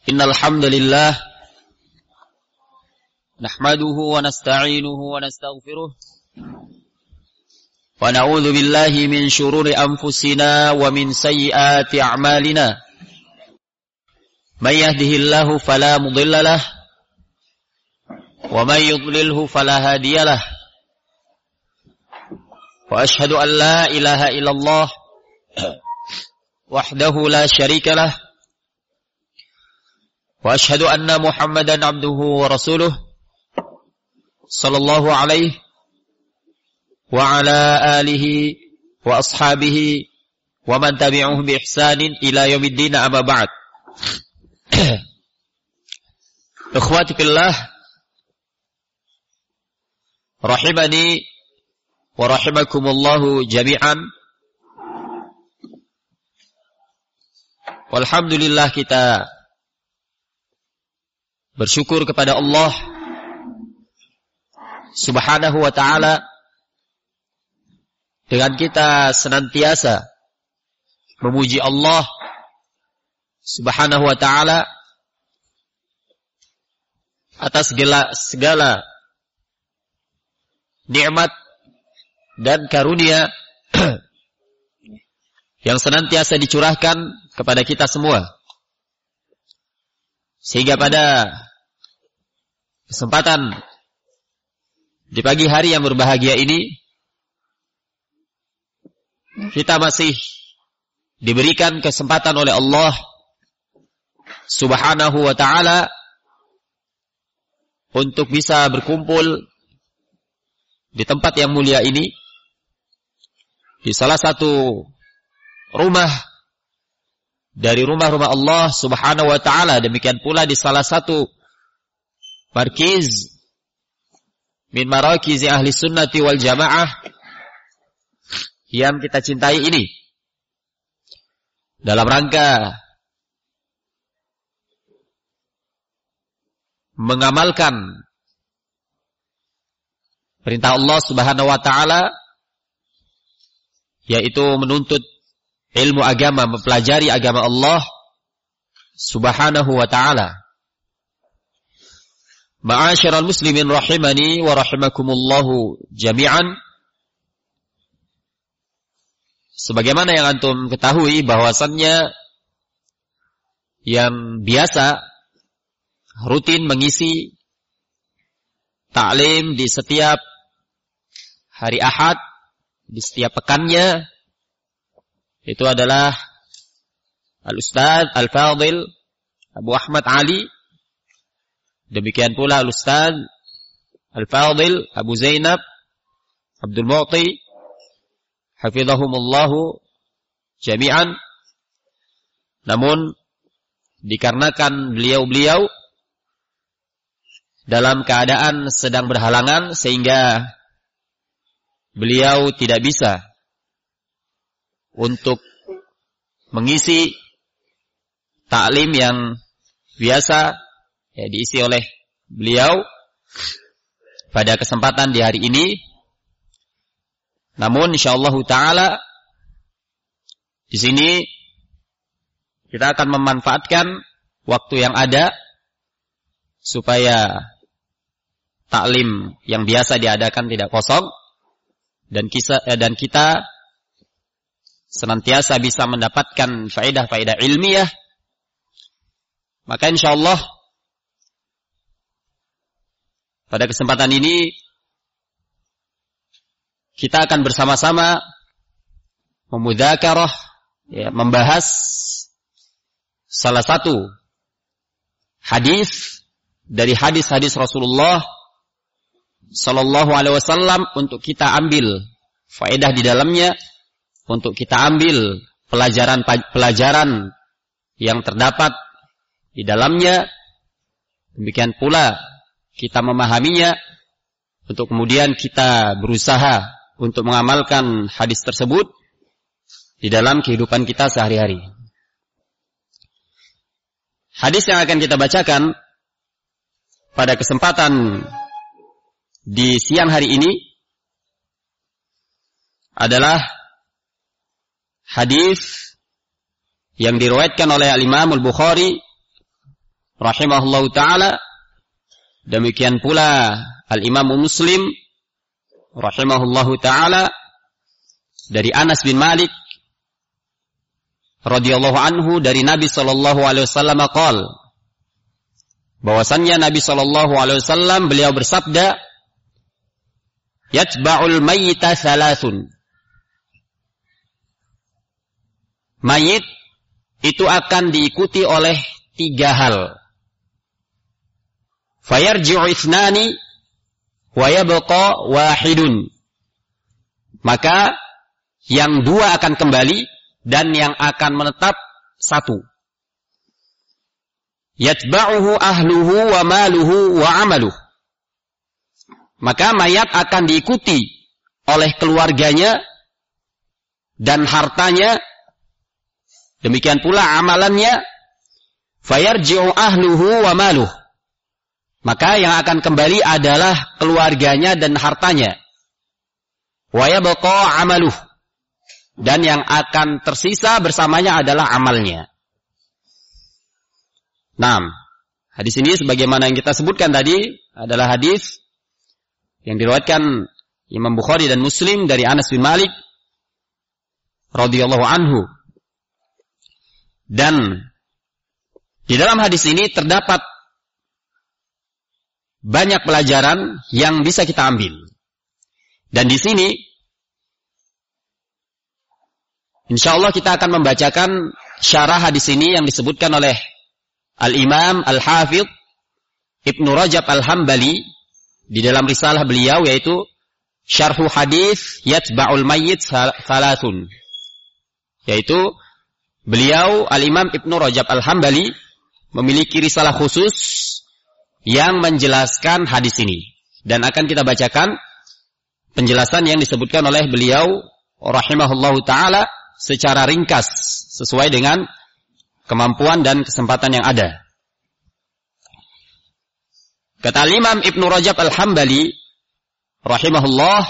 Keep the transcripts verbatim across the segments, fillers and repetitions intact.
Innal hamdalillah nahmaduhu wa nasta'inuhu wa nastaghfiruh wa na'udzu billahi min shururi anfusina wa min sayyiati a'malina. May yahdihillahu fala mudilla lahu wa may yudlilhu fala hadiya lahu. Wa ashhadu an la ilaha illallah wahdahu la syarika lahu wa ashhadu anna Muhammadan abduhu wa rasuluh sallallahu alaihi wa ala alihi wa ashabihi wa man tabi'uhum bi ihsanin ila yaumiddin, amma ba'd. Ikhwati fillah, rahimani wa rahimakumullahu jami'an. Walhamdulillah, kita bersyukur kepada Allah Subhanahu wa ta'ala dengan kita senantiasa memuji Allah Subhanahu wa ta'ala atas segala, segala nikmat dan karunia yang senantiasa dicurahkan kepada kita semua, sehingga pada kesempatan di pagi hari yang berbahagia ini kita masih diberikan kesempatan oleh Allah Subhanahu wa ta'ala untuk bisa berkumpul di tempat yang mulia ini, di salah satu rumah dari rumah-rumah Allah Subhanahu wa ta'ala. Demikian pula di salah satu markiz min marakiz ahli sunnati wal jamaah yang kita cintai ini, dalam rangka mengamalkan perintah Allah Subhanahu wa ta'ala, yaitu menuntut ilmu agama, mempelajari agama Allah Subhanahu wa ta'ala. Ma'asyiral muslimin rahimani wa rahimakumullahu jami'an. Sebagaimana yang antum ketahui bahwasannya yang biasa rutin mengisi ta'lim di setiap hari Ahad, di setiap pekannya, itu adalah Al-Ustaz Al-Fadil Abu Ahmad Ali. Demikian pula Al-Ustaz Al-Fadil Abu Zainab Abdul Mu'ti hafizahumullahu jami'an. Namun dikarenakan beliau-beliau dalam keadaan sedang berhalangan, sehingga beliau tidak bisa untuk mengisi taklim yang biasa ya diisi oleh beliau pada kesempatan di hari ini. Namun insyaallah taala di sini kita akan memanfaatkan waktu yang ada supaya taklim yang biasa diadakan tidak kosong, dan kita, dan kita senantiasa bisa mendapatkan faedah-faedah ilmiah. Maka insyaallah pada kesempatan ini kita akan bersama-sama memudzakarah, ya, membahas salah satu hadis dari hadis-hadis Rasulullah Sallallahu Alaihi Wasallam, untuk kita ambil faedah di dalamnya, untuk kita ambil pelajaran-pelajaran yang terdapat di dalamnya. Demikian pula kita memahaminya, untuk kemudian kita berusaha untuk mengamalkan hadis tersebut di dalam kehidupan kita sehari-hari. Hadis yang akan kita bacakan pada kesempatan di siang hari ini adalah hadis yang diriwayatkan oleh Al-Imam Al-Bukhari rahimahullahu taala, demikian pula Al-Imam Muslim rahimahullahu taala dari Anas bin Malik radhiyallahu anhu dari Nabi sallallahu alaihi wasallam qaal, bahwasannya Nabi sallallahu alaihi wasallam beliau bersabda, yatba'ul mayyita thalathun. Mayit itu akan diikuti oleh tiga hal. Fayarji'u ithnani wa yabqa wahidun. Maka yang dua akan kembali dan yang akan menetap satu. Yatba'uhu ahluhu wa maluhu wa amaluh. Maka mayat akan diikuti oleh keluarganya dan hartanya, demikian pula amalannya. Fayarji'u ahluhu wa maluh. Maka yang akan kembali adalah keluarganya dan hartanya. Wa yabqa amaluh. Dan yang akan tersisa bersamanya adalah amalnya. Nah, hadis ini sebagaimana yang kita sebutkan tadi adalah hadis yang diriwayatkan Imam Bukhari dan Muslim dari Anas bin Malik radhiyallahu anhu. Dan di dalam hadis ini terdapat banyak pelajaran yang bisa kita ambil. Dan di sini insyaallah kita akan membacakan syarah hadis ini yang disebutkan oleh Al-Imam Al-Hafidh Ibnu Rajab Al-Hambali di dalam risalah beliau, yaitu Syarhu Hadis Yatba'ul Mayyit Thalathun. Yaitu beliau Al-Imam Ibnu Rajab Al-Hambali memiliki risalah khusus yang menjelaskan hadis ini. Dan akan kita bacakan penjelasan yang disebutkan oleh beliau rahimahullahu ta'ala secara ringkas sesuai dengan kemampuan dan kesempatan yang ada. Kata Imam Ibnu Rajab Al-Hambali rahimahullah,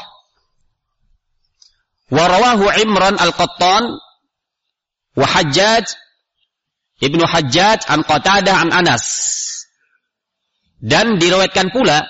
wa rawahu Imran Al-Qattan wa Hajjaj Ibnu Hajjaj an Qatadah an Anas. Dan diriwayatkan pula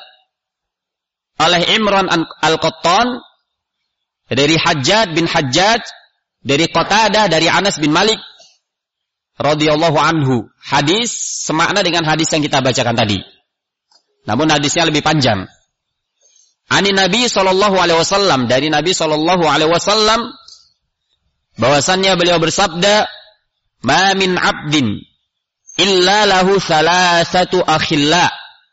oleh Imran Al-Qattan dari Hajjaj bin Hajjaj dari Qatadah dari Anas bin Malik radhiyallahu anhu. Hadis semakna dengan hadis yang kita bacakan tadi. Namun hadisnya lebih panjang. Ani Nabi sallallahu alaihi wasallam, dari Nabi sallallahu alaihi wasallam bahwasannya beliau bersabda, "Ma min 'abdin illa lahu thalathatu akhilla."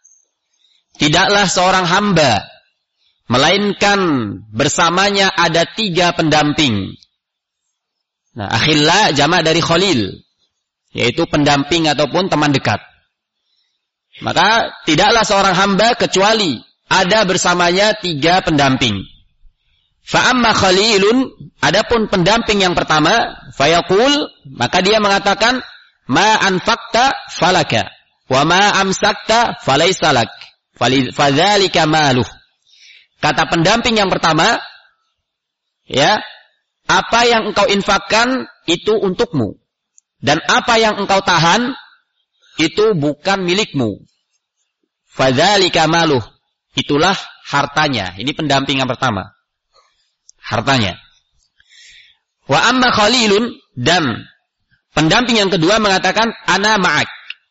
Tidaklah seorang hamba melainkan bersamanya ada tiga pendamping. Nah, akhilla jamak dari khalil, yaitu pendamping ataupun teman dekat. Maka tidaklah seorang hamba kecuali ada bersamanya tiga pendamping. Fa amma khalilun, adapun pendamping yang pertama, fayaqul, maka dia mengatakan, ma anfaqta falaka wa ma amsakta falaysa lak fadzalika maluh. Kata pendamping yang pertama, ya, apa yang engkau infakkan itu untukmu, dan apa yang engkau tahan itu bukan milikmu. Fadzalika maluh, itulah hartanya. Ini pendamping yang pertama, hartanya. Wa amma khalilun, dan pendamping yang kedua mengatakan, ana ma'ak,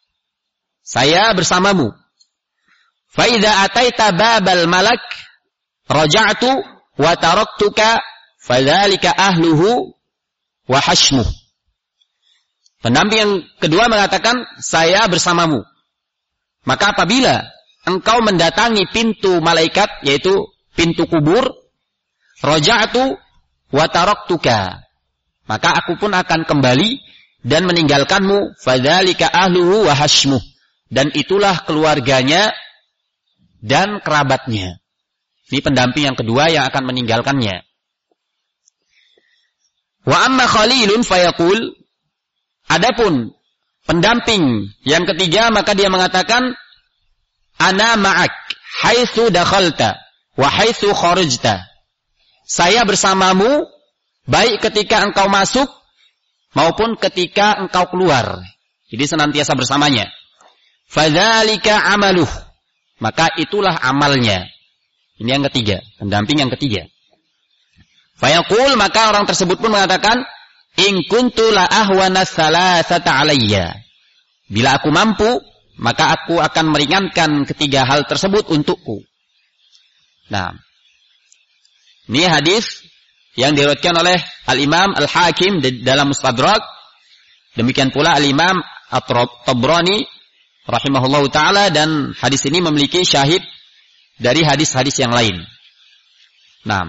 saya bersamamu. Fa idza ataita babal malak raja'tu wa taraktuka fadzalika ahluhu wa hashmuh. Pendamping yang kedua mengatakan, saya bersamamu. Maka apabila engkau mendatangi pintu malaikat, yaitu pintu kubur, raja'tu wa taraktuka, maka aku pun akan kembali dan meninggalkanmu, fadzalika ahluhu wa hashmuh, dan itulah keluarganya dan kerabatnya. Ini pendamping yang kedua yang akan meninggalkannya. Wa amma khalilun fayaqul, adapun pendamping yang ketiga, maka dia mengatakan, ana ma'ak haitsu dakhalta wa haitsu kharajta, saya bersamamu baik ketika engkau masuk maupun ketika engkau keluar. Jadi senantiasa bersamanya. fadzalika amaluh, maka itulah amalnya. Ini yang ketiga, pendamping yang ketiga. Fayaqul, maka orang tersebut pun mengatakan, in kuntu la ahwana salasata alayya. Bila aku mampu, maka aku akan meringankan ketiga hal tersebut untukku. Nah, ini hadis yang diriwayatkan oleh Al-Imam Al-Hakim dalam Mustadrak. Demikian pula Al-Imam At-Tabrani rahimahullahu taala, dan hadis ini memiliki syahid dari hadis-hadis yang lain. Nah,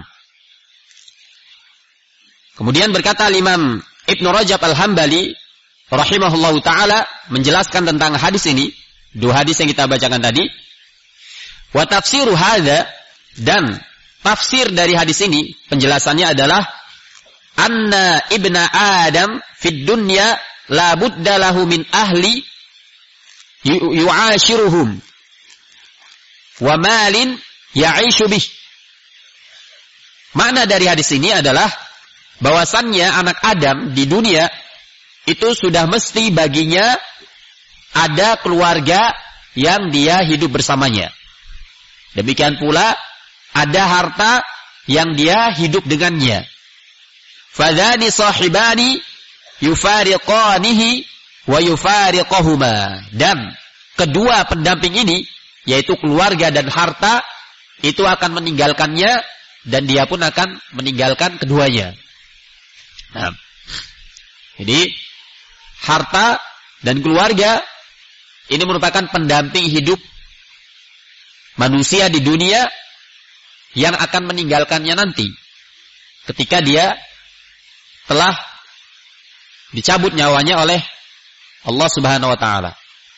kemudian berkata Imam Ibn Rajab Al-Hambali rahimahullahu taala menjelaskan tentang hadis ini, dua hadis yang kita bacakan tadi. Wa tafsiru hadza, dan tafsir dari hadis ini penjelasannya adalah anna ibna Adam fid dunya la budda lahu min ahli yu'ashiruhum wa malin ya'ishu bih. Makna dari hadis ini adalah bahwasannya anak Adam di dunia itu sudah mesti baginya ada keluarga yang dia hidup bersamanya. Demikian pula ada harta yang dia hidup dengannya. Fadhani sahibani yufariqanihi wa yufariqahuma. Dan kedua pendamping ini, yaitu keluarga dan harta, itu akan meninggalkannya dan dia pun akan meninggalkan keduanya. Nah, jadi harta dan keluarga ini merupakan pendamping hidup manusia di dunia yang akan meninggalkannya nanti ketika dia telah dicabut nyawanya oleh Allah Subhanahu wa taala.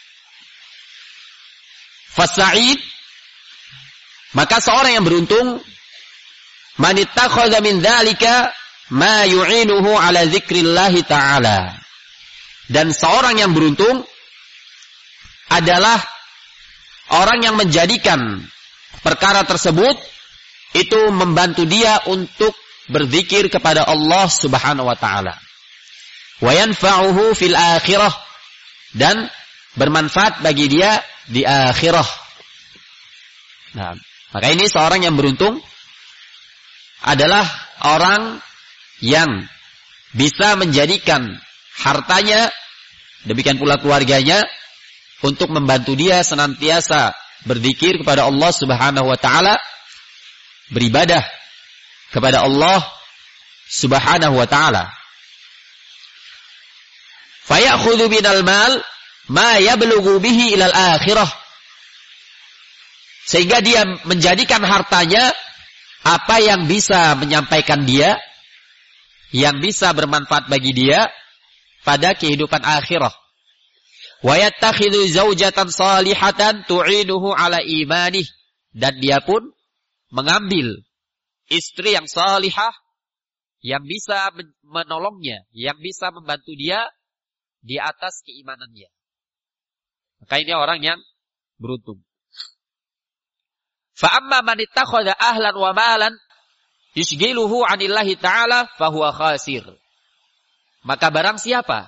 Fasa'id, maka seorang yang beruntung, man ittakhadha min dzalika ma yu'inuhu ala dzikrillah ta'ala. Dan seorang yang beruntung adalah orang yang menjadikan perkara tersebut itu membantu dia untuk berzikir kepada Allah Subhanahu wa taala. Wa yanfa'uhu fil akhirah, dan bermanfaat bagi dia di akhirah. Nah, maka ini seorang yang beruntung adalah orang yang bisa menjadikan hartanya, demikian pula keluarganya, untuk membantu dia senantiasa berzikir kepada Allah Subhanahu wa taala, beribadah kepada Allah Subhanahu wa taala. Fayakhudhu binal mal ma yablughu bihi ilal akhirah. Sehingga dia menjadikan hartanya apa yang bisa menyampaikan dia, yang bisa bermanfaat bagi dia pada kehidupan akhirah. Wa yattakhidhu zaujatan salihatan tu'inuhu ala imanih, dan dia pun mengambil istri yang salihah yang bisa menolongnya, yang bisa membantu dia di atas keimanannya. Maka ini orang yang beruntung. Fa amma man ittakhadha ahlan wa malan yushghiluhu 'anillahi ta'ala fa huwa khasir. Maka barang siapa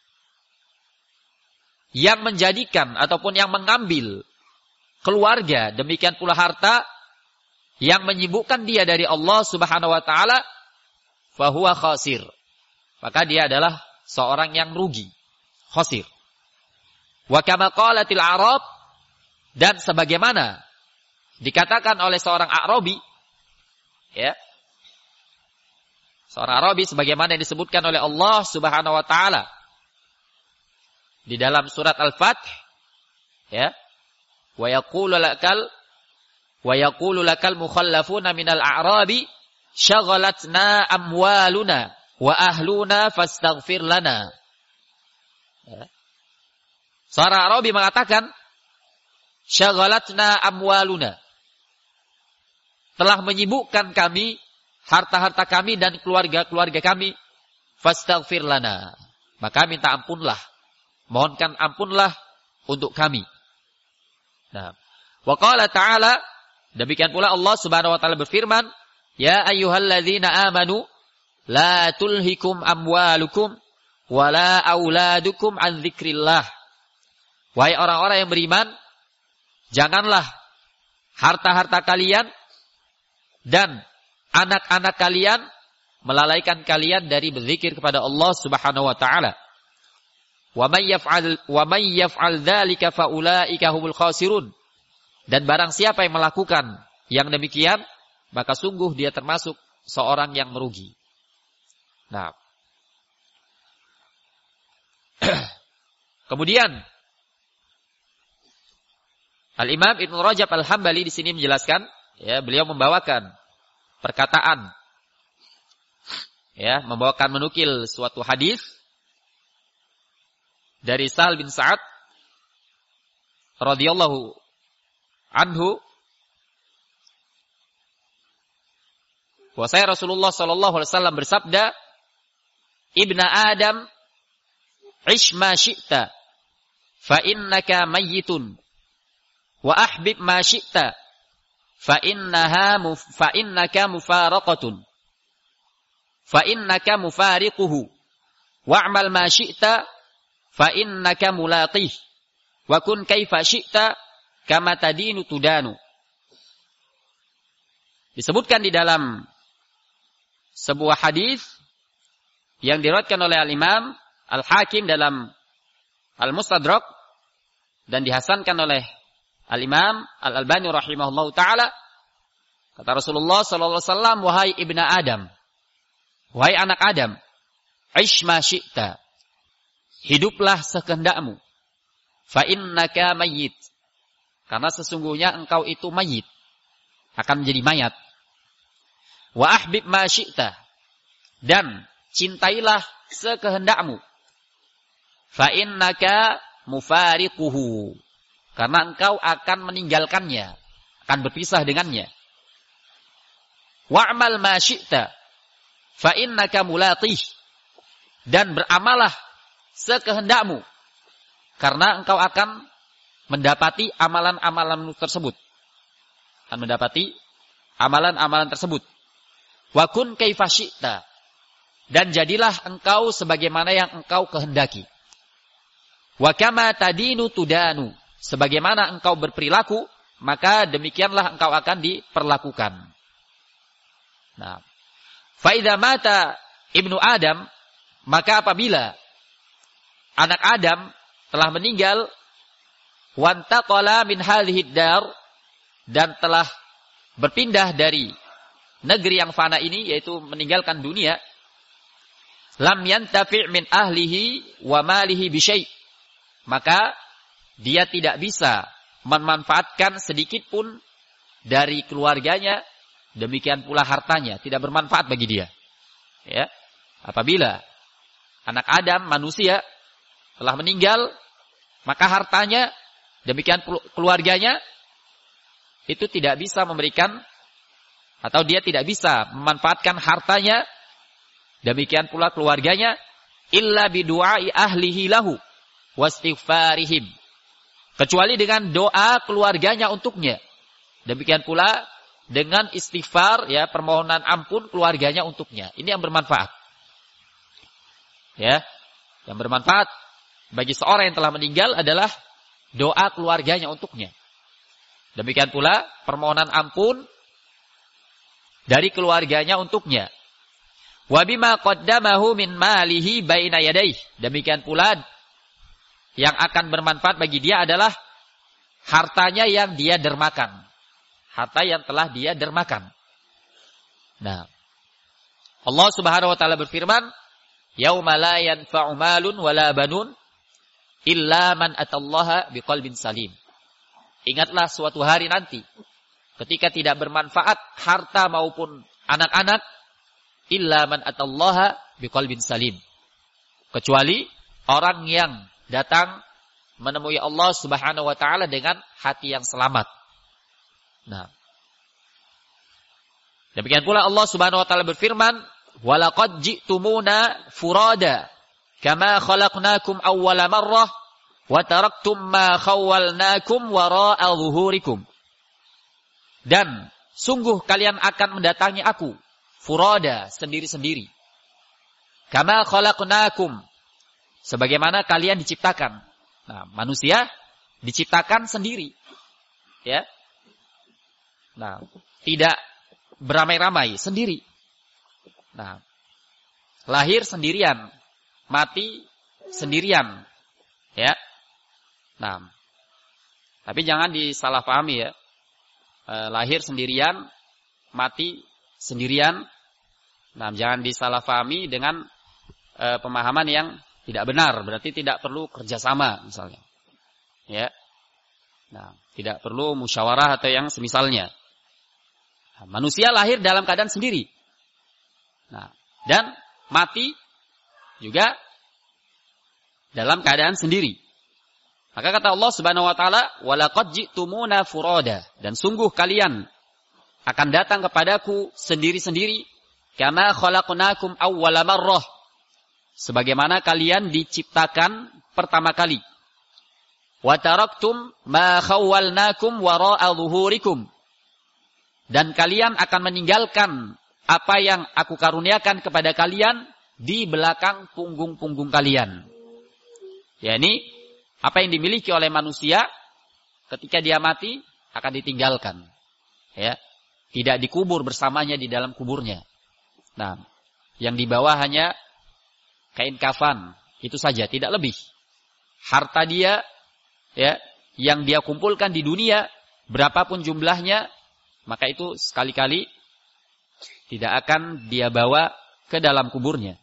yang menjadikan ataupun yang mengambil keluarga, demikian pula harta yang menyibukkan dia dari Allah Subhanahu wa taala, fa huwa khasir. Maka dia adalah seorang yang rugi, khasir. Wa kama qalatil Arab, dan sebagaimana dikatakan oleh seorang Arabi, ya, seorang Arabi sebagaimana yang disebutkan oleh Allah Subhanahu wa taala di dalam surat Al-Fath, ya, wa yaqulu lakal wa yaqulu lakal mukhallafuna minal a'rabi syaghalatna amwaluna wa ahluna fastaghfir lana. Ya. Seorang Arabi mengatakan, syaghalatna amwaluna, telah menyibukkan kami harta-harta kami dan keluarga-keluarga kami, fastaghfir lana, maka minta ampunlah, mohonkan ampunlah untuk kami. Nah, wa qala ta'ala, demikian pula Allah Subhanahu wa taala berfirman, ya ayyuhalladzina amanu la tulhikum amwalukum wala auladukum an dzikrillah Wahai orang-orang yang beriman, janganlah harta-harta kalian dan anak-anak kalian melalaikan kalian dari berzikir kepada Allah Subhanahu wa taala. Wa may yaf'al wa may yaf'al dzalika fa ulaika humul khasirun. Dan barang siapa yang melakukan yang demikian, maka sungguh dia termasuk seorang yang merugi. Nah. Kemudian Al-Imam Ibnu Rajab Al-Hambali di sini menjelaskan, ya, beliau membawakan perkataan, ya, membawakan menukil suatu hadis dari Sahal bin Sa'ad radhiyallahu anhu, bahwasanya Rasulullah sallallahu alaihi wasallam bersabda, "Ibna Adam, ish ma syi'ta, fa innaka mayyitun, wa ahbib ma syi'ta, fa innaha muf, fa innaka mufaraqatun, fa innaka mufariquhu, wa'mal ma syi'ta, fa innaka mulaqih, wa kun kaifa syi'ta, kama tadinu tudanu." Disebutkan di dalam sebuah hadis yang diriwayatkan oleh Al-Imam Al-Hakim dalam Al-Mustadrak dan dihasankan oleh Al-Imam Al-Albani rahimahullahu ta'ala, kata Rasulullah sallallahu alaihi wasallam, "Wahai ibna Adam, wahai anak Adam, ish ma syi'ta, hiduplah sekehendakmu, fa innaka mayyit, karena sesungguhnya engkau itu mayit, akan menjadi mayat. Wa ahbib ma syi'ta, dan cintailah sekehendakmu, fa innaka mufariquhu, karena engkau akan meninggalkannya, akan berpisah dengannya. Wa'mal ma syi'ta, fa innaka mulaqih, dan beramalah sekehendakmu, karena engkau akan mendapati amalan-amalan tersebut. Akan mendapati amalan-amalan tersebut. Wa kun kaifa syi'ta, dan jadilah engkau sebagaimana yang engkau kehendaki. Wa kama tadinu tudanu, sebagaimana engkau berperilaku, maka demikianlah engkau akan diperlakukan. Nah, fa idza mata ibnu Adam, maka apabila anak Adam telah meninggal, wantaqala min hadhihi dar, dan telah berpindah dari negeri yang fana ini, yaitu meninggalkan dunia, lam yantafi' min ahlihi wa malihi bi syai', maka dia tidak bisa memanfaatkan sedikit pun dari keluarganya, demikian pula hartanya tidak bermanfaat bagi dia. Ya, apabila anak Adam manusia telah meninggal, maka hartanya, demikian keluarganya itu tidak bisa memberikan, atau dia tidak bisa memanfaatkan hartanya, demikian pula keluarganya, illa bidu'ai ahlihi lahu wastighfarihim, kecuali dengan doa keluarganya untuknya, demikian pula dengan istighfar, ya, permohonan ampun keluarganya untuknya. Ini yang bermanfaat, ya, yang bermanfaat bagi seorang yang telah meninggal adalah doa keluarganya untuknya, demikian pula permohonan ampun dari keluarganya untuknya. Wa bima qaddamahu min malihi baina yadayhi, demikian pula yang akan bermanfaat bagi dia adalah hartanya yang dia dermakan, harta yang telah dia dermakan. Nah, Allah Subhanahu wa taala berfirman, "Yauma la yanfa'u malun wala banun illa man atallaha biqalbin salim." Ingatlah suatu hari nanti ketika tidak bermanfaat harta maupun anak-anak, illa man atallaha biqalbin salim, kecuali orang yang datang menemui Allah Subhanahu wa taala dengan hati yang selamat. Nah, demikian pula Allah Subhanahu wa taala berfirman, "Wa laqad ji'tumuna furada kama khalaqnakum awwala marrah wa taraktum ma khawwalnakum wara'a zuhurikum." Dan sungguh kalian akan mendatangi aku furada, sendiri-sendiri. Kama khalaqnakum, sebagaimana kalian diciptakan. Nah, manusia diciptakan sendiri. Ya. Nah, tidak beramai-ramai, sendiri. Nah, lahir sendirian, mati sendirian. Ya. Nah, tapi jangan disalahpahami ya. E, lahir sendirian, mati sendirian. Nah, jangan disalahpahami dengan e, pemahaman yang tidak benar. Berarti tidak perlu kerjasama misalnya. Ya. Nah, tidak perlu musyawarah atau yang semisalnya. Nah, manusia lahir dalam keadaan sendiri. Nah, dan mati juga dalam keadaan sendiri. Maka kata Allah Subhanahu wa taala, "Walaqad ji'tumuna furada." Dan sungguh kalian akan datang kepadaku sendiri-sendiri, kama khalaqnakum awwala marrah. Sebagaimana kalian diciptakan pertama kali. Wa taraktum ma khawwalnakum wara'a zuhurikum. Dan kalian akan meninggalkan apa yang aku karuniakan kepada kalian di belakang punggung-punggung kalian. yakni apa yang dimiliki oleh manusia ketika dia mati akan ditinggalkan. Ya, tidak dikubur bersamanya di dalam kuburnya. Nah, yang dibawa hanya kain kafan, itu saja, tidak lebih. Harta dia ya, yang dia kumpulkan di dunia, berapapun jumlahnya, maka itu sekali-kali tidak akan dia bawa ke dalam kuburnya.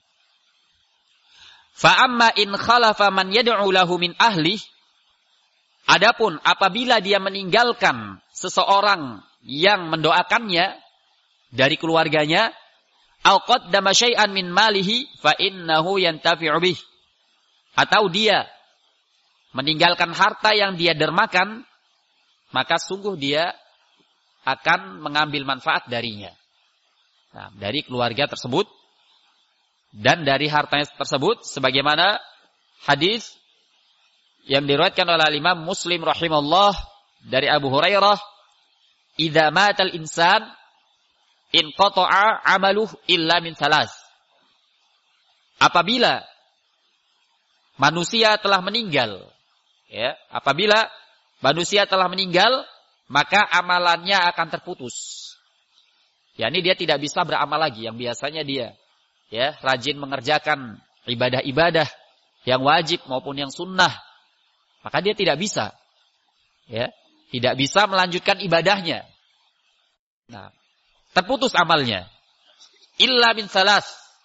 Fa amma in khalafa man yad'u lahu min ahli, adapun apabila dia meninggalkan seseorang yang mendoakannya dari keluarganya, au qaddama syai'an min malihi fa innahu yantafi'u bih, atau dia meninggalkan harta yang dia dermakan, maka sungguh dia akan mengambil manfaat darinya. Nah, dari keluarga tersebut dan dari hartanya tersebut, sebagaimana hadis yang diriwayatkan oleh Imam Muslim rahimahullah dari Abu Hurairah, "Idza matal insan inqata'a 'amaluhu illa min salas." Apabila manusia telah meninggal, ya, apabila manusia telah meninggal, maka amalannya akan terputus. yakni dia tidak bisa beramal lagi yang biasanya dia ya rajin mengerjakan ibadah-ibadah yang wajib maupun yang sunnah, maka dia tidak bisa ya tidak bisa melanjutkan ibadahnya. Nah, terputus amalnya. Illa min salas,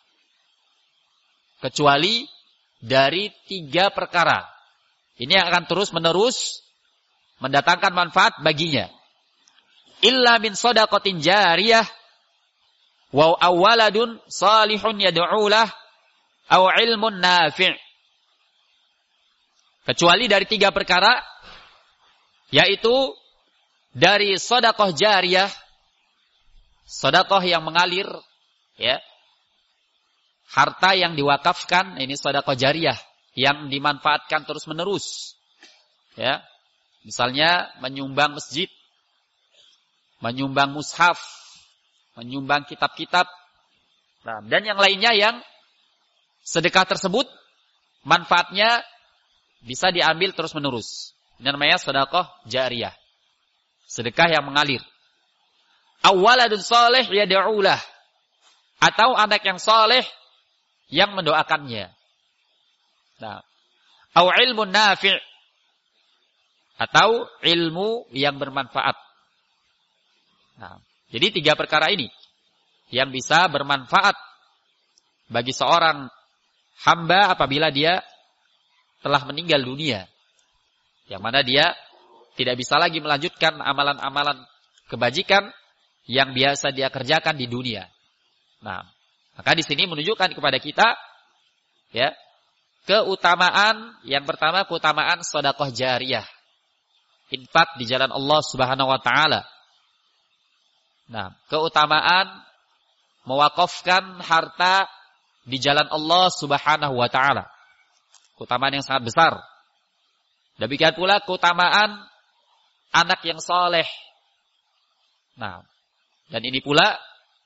kecuali dari tiga perkara. Ini yang akan terus menerus mendatangkan manfaat baginya. Illa min shadaqatin jariyah wa awaladun salihun yad'u lah aw ilmun nafi'. Kecuali dari tiga perkara, yaitu dari sedekah jariyah, sedekah yang mengalir, ya, harta yang diwakafkan, ini sedekah jariyah yang dimanfaatkan terus menerus, ya, misalnya menyumbang masjid, menyumbang mushaf, menyumbang kitab-kitab, nah, dan yang lainnya yang sedekah tersebut manfaatnya bisa diambil terus menerus. Ini namanya sedekah jariyah, sedekah yang mengalir. Awaladun salih yad'ulah, atau anak yang saleh yang mendoakannya. Nah, au ilmun nafi', atau ilmu yang bermanfaat. Nah, jadi tiga perkara ini yang bisa bermanfaat bagi seorang hamba apabila dia telah meninggal dunia, yang mana dia tidak bisa lagi melanjutkan amalan-amalan kebajikan yang biasa dia kerjakan di dunia. Nah, maka di sini menunjukkan kepada kita ya keutamaan yang pertama, keutamaan sedekah jariyah, infak di jalan Allah Subhanahu wa taala. Nah, keutamaan mewakafkan harta di jalan Allah Subhanahu wa taala, keutamaan yang sangat besar. Demikian pula keutamaan anak yang saleh. Nah, dan ini pula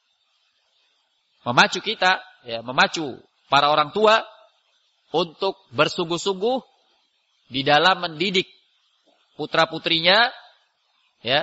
memacu kita, ya, memacu para orang tua untuk bersungguh-sungguh di dalam mendidik putra-putrinya ya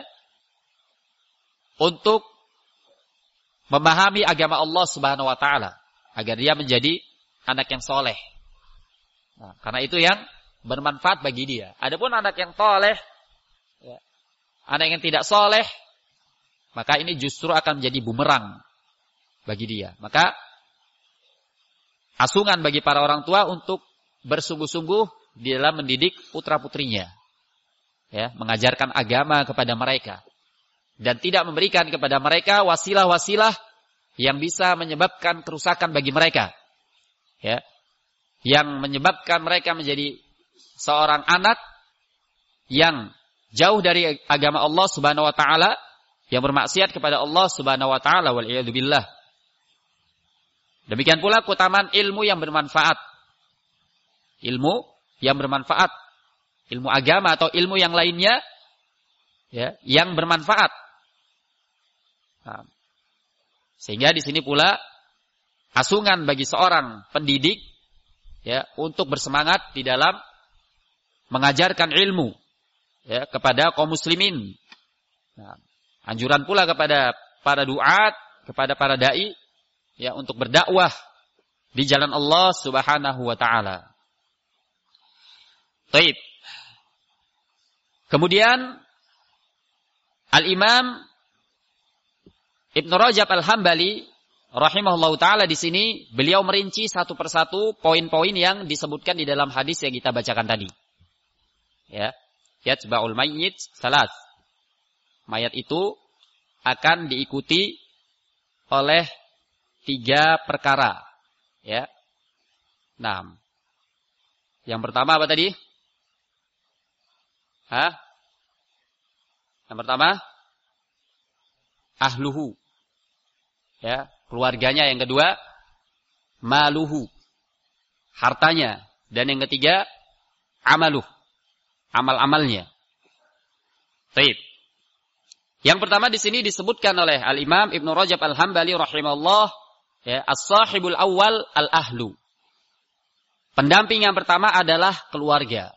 untuk memahami agama Allah Subhanahu wa taala agar dia menjadi anak yang soleh. Nah, karena itu yang bermanfaat bagi dia. Adapun anak yang soleh, ya, anak yang tidak soleh, maka ini justru akan menjadi bumerang bagi dia. Maka asungan bagi para orang tua untuk bersungguh-sungguh di dalam mendidik putra-putrinya, ya, mengajarkan agama kepada mereka dan tidak memberikan kepada mereka wasilah-wasilah yang bisa menyebabkan kerusakan bagi mereka, ya, yang menyebabkan mereka menjadi seorang anak yang jauh dari agama Allah Subhanahu wa taala, yang bermaksiat kepada Allah Subhanahu wa taala, wal iyadu billah. Demikian pula keutamaan ilmu yang bermanfaat. Ilmu yang bermanfaat, ilmu agama atau ilmu yang lainnya, ya, yang bermanfaat. Nah, sehingga di sini pula asungan bagi seorang pendidik, ya, untuk bersemangat di dalam mengajarkan ilmu, ya, kepada kaum muslimin. Nah, anjuran pula kepada para duat, kepada para dai, ya, untuk berdakwah di jalan Allah Subhanahu wa taala. Baik. Kemudian Al-Imam Ibnu Rajab Al-Hambali rahimahullahu taala di sini beliau merinci satu persatu poin-poin yang disebutkan di dalam hadis yang kita bacakan tadi. Ya, yatba'ul mayyit salat. Mayat itu akan diikuti oleh tiga perkara, ya. Nah, yang pertama apa tadi? Hah? Yang pertama ahluhu, ya, keluarganya. Yang kedua maluhu, hartanya. Dan yang ketiga amaluh, amal-amalnya. Baik. Yang pertama di sini disebutkan oleh Al-Imam Ibnu Rajab Al-Hambali rahimahullah, ya, as-sahibul awal al-ahlu. Pendamping yang pertama adalah keluarga.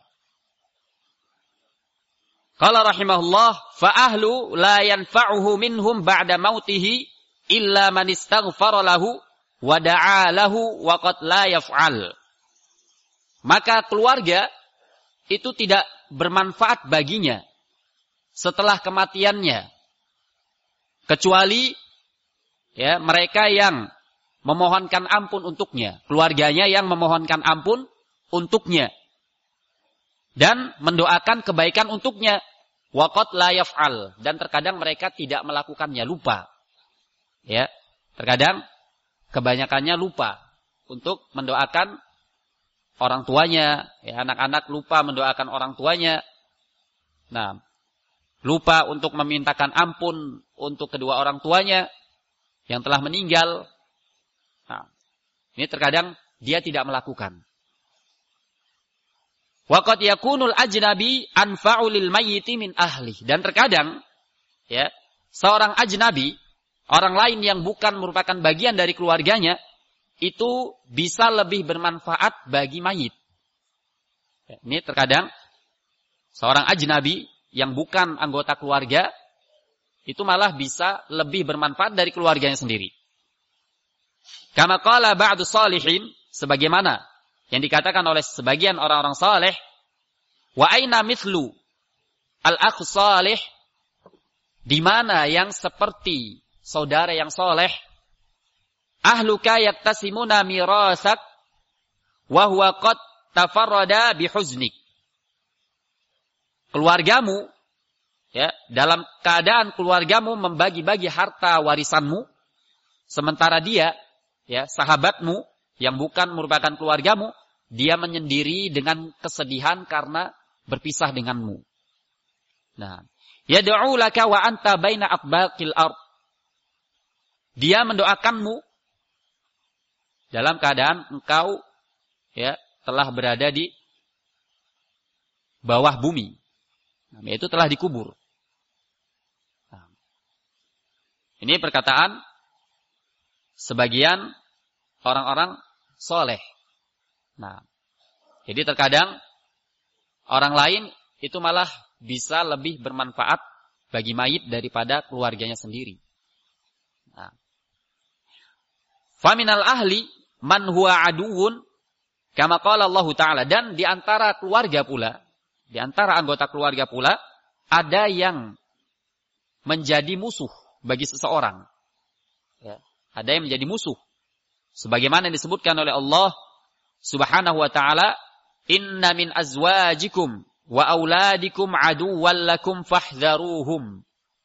Qala rahimahullah, fa ahlu la yanfa'uhu minhum ba'da mautihi illa man istaghfara lahu wa da'a lahu wa qad la yaf'al. Maka keluarga itu tidak bermanfaat baginya setelah kematiannya, kecuali, ya, mereka yang memohonkan ampun untuknya, keluarganya yang memohonkan ampun untuknya dan mendoakan kebaikan untuknya. Waqad la yaf'al, dan terkadang mereka tidak melakukannya, lupa. Ya, terkadang kebanyakannya lupa untuk mendoakan orang tuanya, ya, anak-anak lupa mendoakan orang tuanya. Nah, lupa untuk memintakan ampun untuk kedua orang tuanya yang telah meninggal. Nah, ini terkadang dia tidak melakukan. Waqad yakunul ajnabi anfa'u lil mayyiti min ahli. Dan terkadang, ya, seorang ajnabi, orang lain yang bukan merupakan bagian dari keluarganya, itu bisa lebih bermanfaat bagi mayit. Ya, ini terkadang seorang ajnabi yang bukan anggota keluarga itu malah bisa lebih bermanfaat dari keluarganya sendiri. Kama qala ba'du salihin, sebagaimana yang dikatakan oleh sebagian orang-orang saleh, wa aina mithlu al-akh salih, di mana yang seperti saudara yang saleh, ahluka yaktasimuna mirasak wa huwa qad tafarrada bihuznik. Keluargamu, ya, dalam keadaan keluargamu membagi-bagi harta warisanmu, sementara dia, ya, sahabatmu yang bukan merupakan keluargamu, dia menyendiri dengan kesedihan karena berpisah denganmu. Nah, yad'u laka wa anta baina atbaqil ard. Dia mendoakanmu dalam keadaan engkau, ya, telah berada di bawah bumi. Nah, yaitu telah dikubur. Nah, ini perkataan sebagian orang-orang soleh. Nah, jadi terkadang orang lain itu malah bisa lebih bermanfaat bagi mayit daripada keluarganya sendiri. Nah. Faminal ahli man huwa aduun kama qala Allah Ta'ala. Dan di antara keluarga pula, di antara anggota keluarga pula, ada yang menjadi musuh bagi seseorang. Ya. Ada yang menjadi musuh. Sebagaimana disebutkan oleh Allah Subhanahu wa Ta'ala, inna min azwajikum wa auladikum aduwwan lakum fahdharuhum.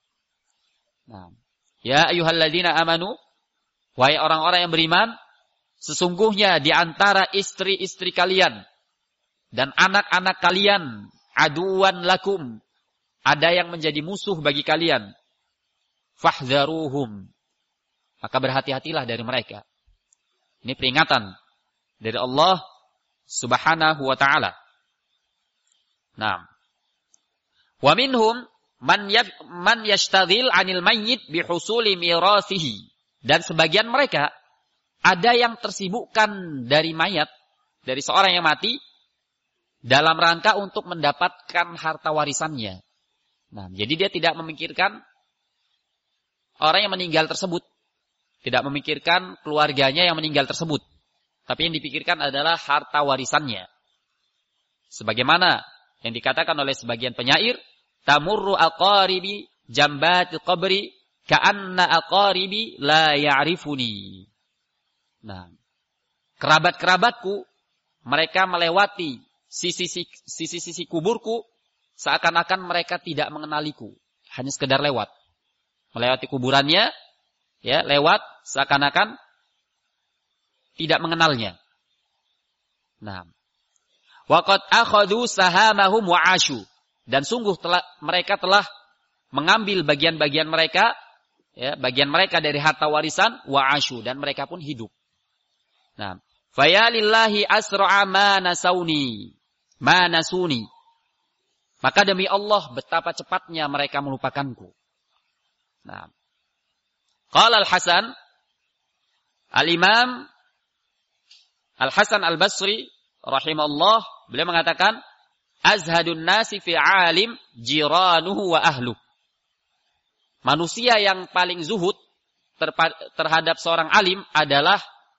Nah, ya ayyuhalladzina amanu, wahai orang-orang yang beriman, sesungguhnya di antara istri-istri kalian dan anak-anak kalian aduwwan lakum, ada yang menjadi musuh bagi kalian. Fahdharuhum. Maka berhati-hatilah dari mereka. Ini peringatan dari Allah Subhanahu wa Ta'ala. Nah, wa minhum man yaf, man yashtadhil 'anil mayyit bihusuli mirasihi. Dan sebagian mereka ada yang tersibukkan dari mayat, dari seorang yang mati dalam rangka untuk mendapatkan harta warisannya. Nah, jadi dia tidak memikirkan orang yang meninggal tersebut, tidak memikirkan keluarganya yang meninggal tersebut, tapi yang dipikirkan adalah harta warisannya. Sebagaimana yang dikatakan oleh sebagian penyair, tamurru aqaribi jambati qabri ka'anna aqaribi la ya'rifuni. Nah, kerabat-kerabatku mereka melewati sisi-sisi kuburku seakan-akan mereka tidak mengenaliku, hanya sekedar lewat. Melewati kuburannya, ya, lewat seakan-akan tidak mengenalnya. Nah, waqad akhadhu sahamahum wa ashu. Dan sungguh telah mereka telah mengambil bagian-bagian mereka, ya, bagian mereka dari harta warisan wa ashu, dan mereka pun hidup. Nah, fa lillahi asra'a ma nasauni, ma nasuni. Maka demi Allah betapa cepatnya mereka melupakanku. Nah, qala Al-Hasan, Al-Imam Al-Hasan Al-Basri rahimahullah, beliau mengatakan, azhadun nasi fi alim jiranuhu wa ahluh. Manusia yang paling zuhud terhadap seorang alim adalah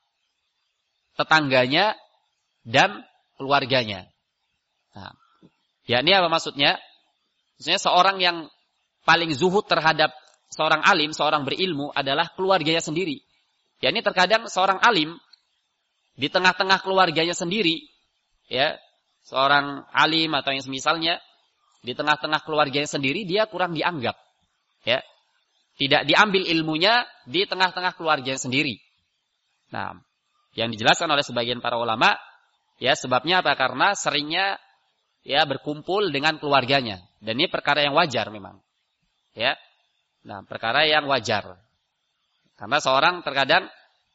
tetangganya dan keluarganya. Nah, ya, ini apa maksudnya? Maksudnya seorang yang paling zuhud terhadap seorang alim, seorang berilmu adalah keluarganya sendiri. Ya, ini terkadang seorang alim di tengah-tengah keluarganya sendiri, ya, seorang alim atau yang semisalnya di tengah-tengah keluarganya sendiri dia kurang dianggap, ya, tidak diambil ilmunya di tengah-tengah keluarganya sendiri. Nah, yang dijelaskan oleh sebagian para ulama, ya, sebabnya apa? Karena seringnya, ya, berkumpul dengan keluarganya, dan ini perkara yang wajar memang, ya. Nah, perkara yang wajar. Karena seorang terkadang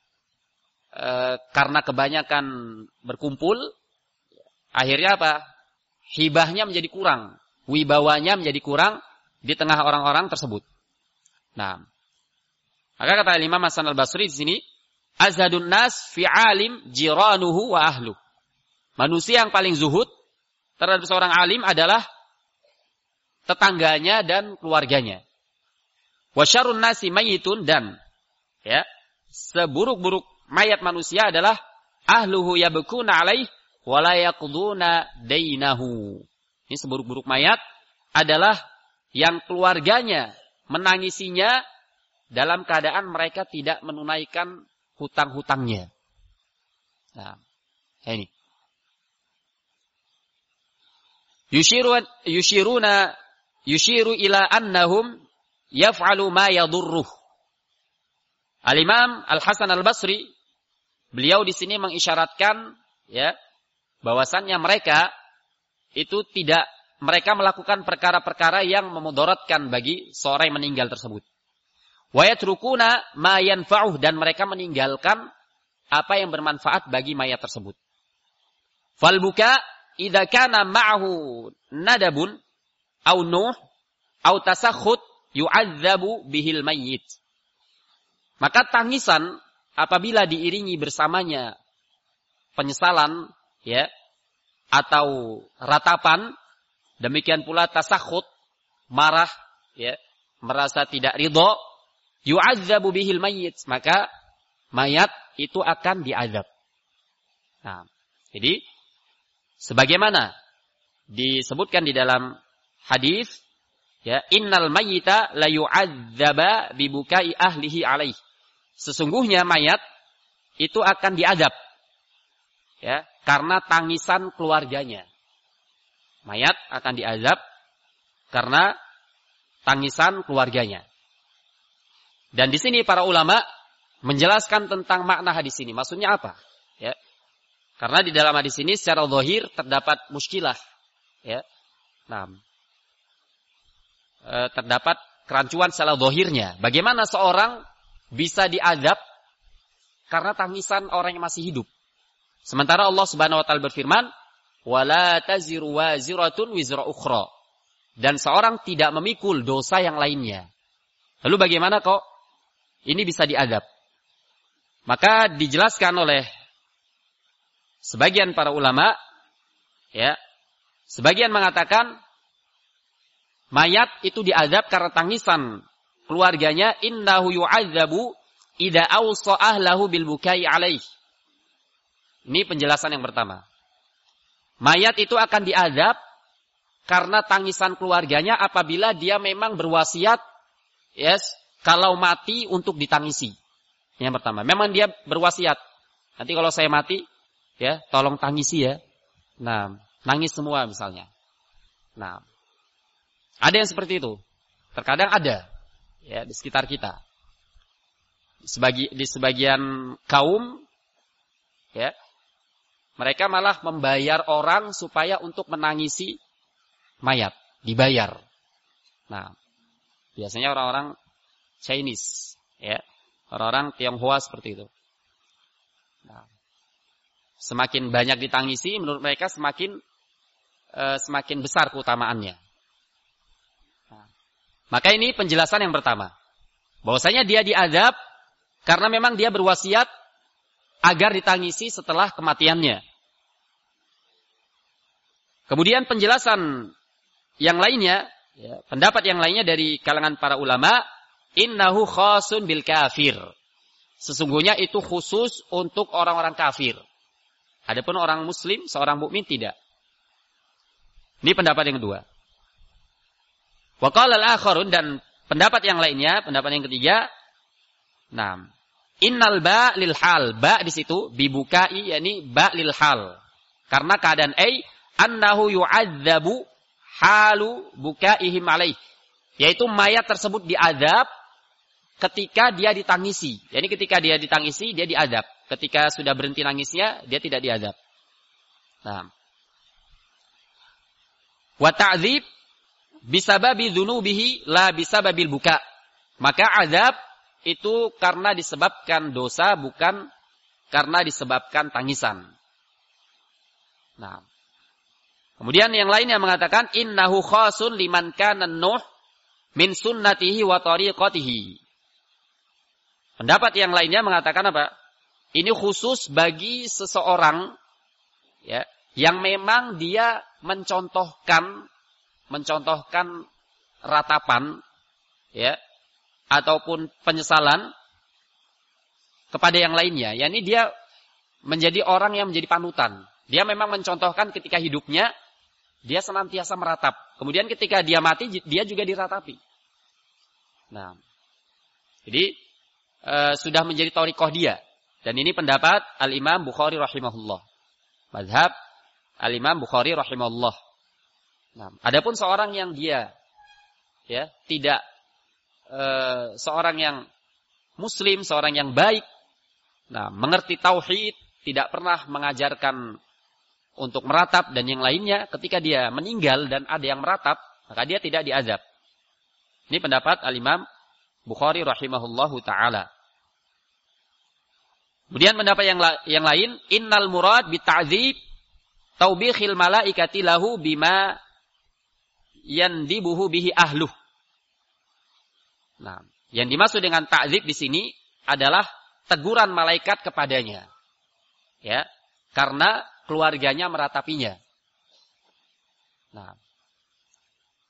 e, karena kebanyakan berkumpul, akhirnya apa? Hibahnya menjadi kurang, wibawanya menjadi kurang di tengah orang-orang tersebut. Nah, maka kata Imam Hasan Al-Basri di sini, azhadun nas fi alim jiranuhu wa ahlu. Manusia yang paling zuhud terhadap seorang alim adalah tetangganya dan keluarganya. Wa syarrun nasi mayyitun, dan, ya, seburuk-buruk mayat manusia adalah ahluhu yabkuna alaih wa la yaqduna dainahu. Ini seburuk-buruk mayat adalah yang keluarganya menangisinya dalam keadaan mereka tidak menunaikan hutang-hutangnya. Nah, ini. Yushiru yushiruna yushiru ila annahum yaf'alu ma yadurruh. Al-Imam Al-Hasan Al-Basri, beliau di sini mengisyaratkan, ya, bahwasannya mereka itu tidak mereka melakukan perkara-perkara yang memudaratkan bagi seorang yang meninggal tersebut. Wa yatrukuna ma yanfa'uh, dan mereka meninggalkan apa yang bermanfaat bagi mayat tersebut. Fal buka idza kana ma'ahu nadabun au nuh au tasakhut yu'adzabu bihil mayyit. Maka tangisan apabila diiringi bersamanya penyesalan, ya, atau ratapan, demikian pula tasakhut, marah, ya, merasa tidak ridho, yu'adzabu bihil mayyit, maka mayat itu akan diazab. Nah, jadi sebagaimana disebutkan di dalam hadis, ya, innal mayyita la yu'adzaba bi bukai ahlihi alaih. Sesungguhnya mayat itu akan diazab, ya, karena tangisan keluarganya. Mayat akan diazab karena tangisan keluarganya. Dan di sini para ulama menjelaskan tentang makna hadis ini. Maksudnya apa? Ya. Karena di dalam hadis ini secara zahir terdapat muskilah, ya. Nah, e, terdapat kerancuan secara zahirnya. Bagaimana seorang bisa diazab karena tangisan orang yang masih hidup? Sementara Allah Subhanahu wa taala berfirman, "Wala taziru waziratun wizra ukhra." Dan seorang tidak memikul dosa yang lainnya. Lalu bagaimana kok ini bisa diazab? Maka dijelaskan oleh sebagian para ulama, ya, sebagian mengatakan mayat itu diazab karena tangisan keluarganya, innahu yu'adzabu idza awsa ahlahu bil bukai alaih. Ini penjelasan yang pertama. Mayat itu akan diazab karena tangisan keluarganya apabila dia memang berwasiat, yes, kalau mati untuk ditangisi. Yang pertama, memang dia berwasiat. Nanti kalau saya mati, ya, tolong tangisi ya. Nah, nangis semua misalnya. Nah, ada yang seperti itu. Terkadang ada, ya, di sekitar kita. Sebagi, di sebagian kaum, ya, mereka malah membayar orang supaya untuk menangisi mayat, dibayar. Nah, biasanya orang-orang Chinese, ya, orang-orang Tionghoa seperti itu. Nah, semakin banyak ditangisi, menurut mereka semakin uh, semakin besar keutamaannya. Nah, maka ini penjelasan yang pertama, bahwasanya dia diazab karena memang dia berwasiat agar ditangisi setelah kematiannya. Kemudian penjelasan yang lainnya, ya, pendapat yang lainnya dari kalangan para ulama, innahu khasun bil kafir. Sesungguhnya itu khusus untuk orang-orang kafir. Adapun orang muslim, seorang mukmin tidak. Ini pendapat yang kedua. Wa qala al-akharun, dan pendapat yang lainnya, pendapat yang ketiga, nah, innal ba lil hal, ba di situ bibukai, yakni ba lil hal. Karena keadaan ai annahu yu'adzabu halu bukaihim alaih, yaitu mayat tersebut diazab ketika dia ditangisi. Yani ketika dia ditangisi, dia diazab. Ketika sudah berhenti nangisnya, dia tidak diazab. Nah, wa ta'dzib bisababi dzunubihi la bisababil buka. Maka azab itu karena disebabkan dosa, bukan karena disebabkan tangisan. Nah, kemudian yang lainnya mengatakan innahu khasun liman kana nuh min sunnatihi wa tariqatihi. Pendapat yang lainnya mengatakan apa? Ini khusus bagi seseorang, ya, yang memang dia mencontohkan mencontohkan ratapan, ya, ataupun penyesalan kepada yang lainnya. Yani dia menjadi orang yang menjadi panutan. Dia memang mencontohkan ketika hidupnya dia senantiasa meratap. Kemudian ketika dia mati, dia juga diratapi. Nah, jadi e, sudah menjadi thariqah dia. Dan ini pendapat Al-Imam Bukhari rahimahullah. Mazhab Al-Imam Bukhari rahimahullah. Nah, adapun seorang yang dia, ya, tidak e, seorang yang muslim, seorang yang baik, nah, mengerti tauhid, tidak pernah mengajarkan untuk meratap dan yang lainnya, ketika dia meninggal dan ada yang meratap, maka dia tidak diazab. Ini pendapat Al-Imam Bukhari rahimahullahu ta'ala. Kemudian pendapat yang, la- yang lain, innal murad bita'dzib taubikhil malaikati lahu bima yandibuhu bihi ahluh. Nah, yang dimaksud dengan ta'dzib di sini adalah teguran malaikat kepadanya. Ya, karena keluarganya meratapinya. Nah,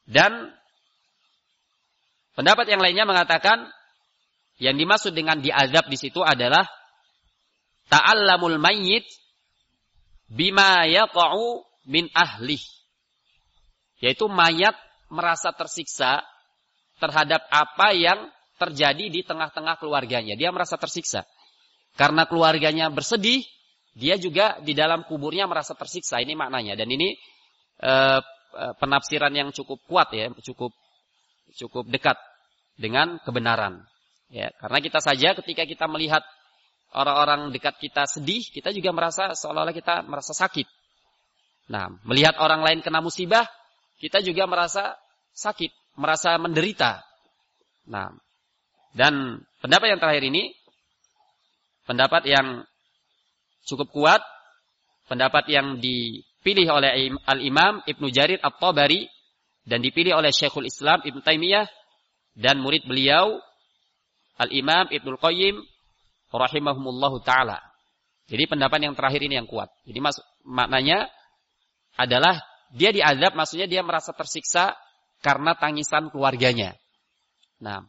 Dan pendapat yang lainnya mengatakan yang dimaksud dengan diazab di situ adalah ta'allamul mayyit bima yaqa'u min ahlih. Yaitu mayat merasa tersiksa terhadap apa yang terjadi di tengah-tengah keluarganya. Dia merasa tersiksa. Karena keluarganya bersedih, dia juga di dalam kuburnya merasa tersiksa. Ini maknanya. Dan ini eh, penafsiran yang cukup kuat ya, cukup cukup dekat dengan kebenaran. Ya, karena kita saja ketika kita melihat orang-orang dekat kita sedih, kita juga merasa seolah-olah kita merasa sakit. Nah, melihat orang lain kena musibah, kita juga merasa sakit, merasa menderita. Nah, dan pendapat yang terakhir ini, pendapat yang cukup kuat, pendapat yang dipilih oleh Al-Imam Ibnu Jarir At-Tabari, dan dipilih oleh Syekhul Islam Ibnu Taimiyah, dan murid beliau, Al-Imam Ibnul Qayyim rahimahumullahu ta'ala. Jadi pendapat yang terakhir ini yang kuat. Jadi maksud, maknanya adalah dia diazab, maksudnya dia merasa tersiksa karena tangisan keluarganya. Nah.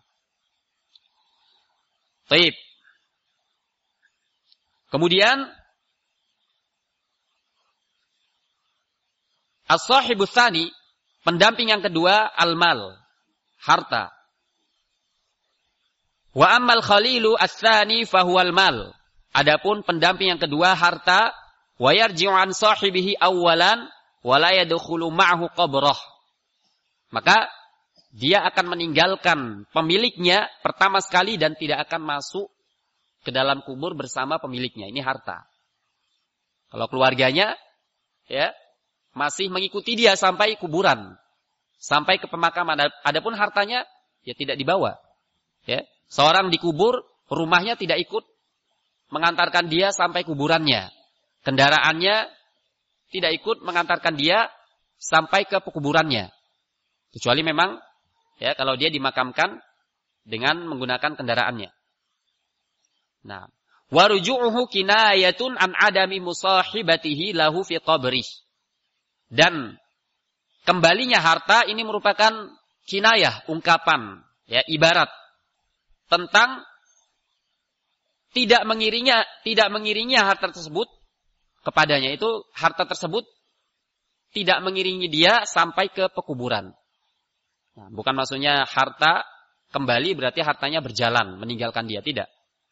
Baik. Kemudian as-sahibu tsani, pendamping yang kedua, al-mal, harta. Wa ammal khalilu ats-tsani fahuwal mal. Adapun pendamping yang kedua harta, wa yarji'u an sahibihi awwalan wa la yadkhulu ma'ahu qabrah. Maka dia akan meninggalkan pemiliknya pertama sekali dan tidak akan masuk ke dalam kubur bersama pemiliknya. Ini harta. Kalau keluarganya ya masih mengikuti dia sampai kuburan, sampai ke pemakaman. Adapun hartanya ya tidak dibawa. Ya. Seorang dikubur, rumahnya tidak ikut mengantarkan dia sampai kuburannya. Kendaraannya tidak ikut mengantarkan dia sampai ke kuburannya. Kecuali memang ya kalau dia dimakamkan dengan menggunakan kendaraannya. Nah, waruju'uhu kinayatun an adami musahibatihi lahu fi qabrih. Dan kembalinya harta ini merupakan kinayah, ungkapan, ya ibarat tentang tidak mengiringnya, tidak mengiringnya harta tersebut kepadanya. Itu harta tersebut tidak mengiringi dia sampai ke pekuburan. Nah, bukan maksudnya harta kembali berarti hartanya berjalan meninggalkan dia, tidak.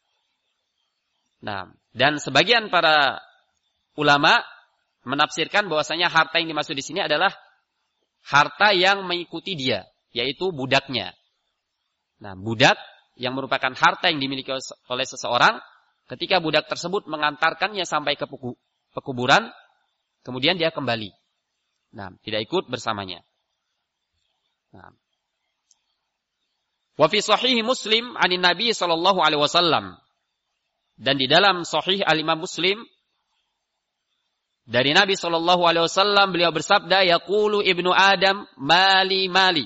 Nah, dan sebagian para ulama menafsirkan bahwasanya harta yang dimaksud di sini adalah harta yang mengikuti dia, yaitu budaknya. Nah, budak yang merupakan harta yang dimiliki oleh seseorang, ketika budak tersebut mengantarkannya sampai ke pekuburan, kemudian dia kembali. Nah, tidak ikut bersamanya. Nah. Wa fi sahih Muslim 'anin Nabi sallallahu alaihi wasallam. Dan di dalam sahih Al-Imam Muslim dari Nabi sallallahu alaihi wasallam beliau bersabda, yaqulu ibnu Adam mali mali.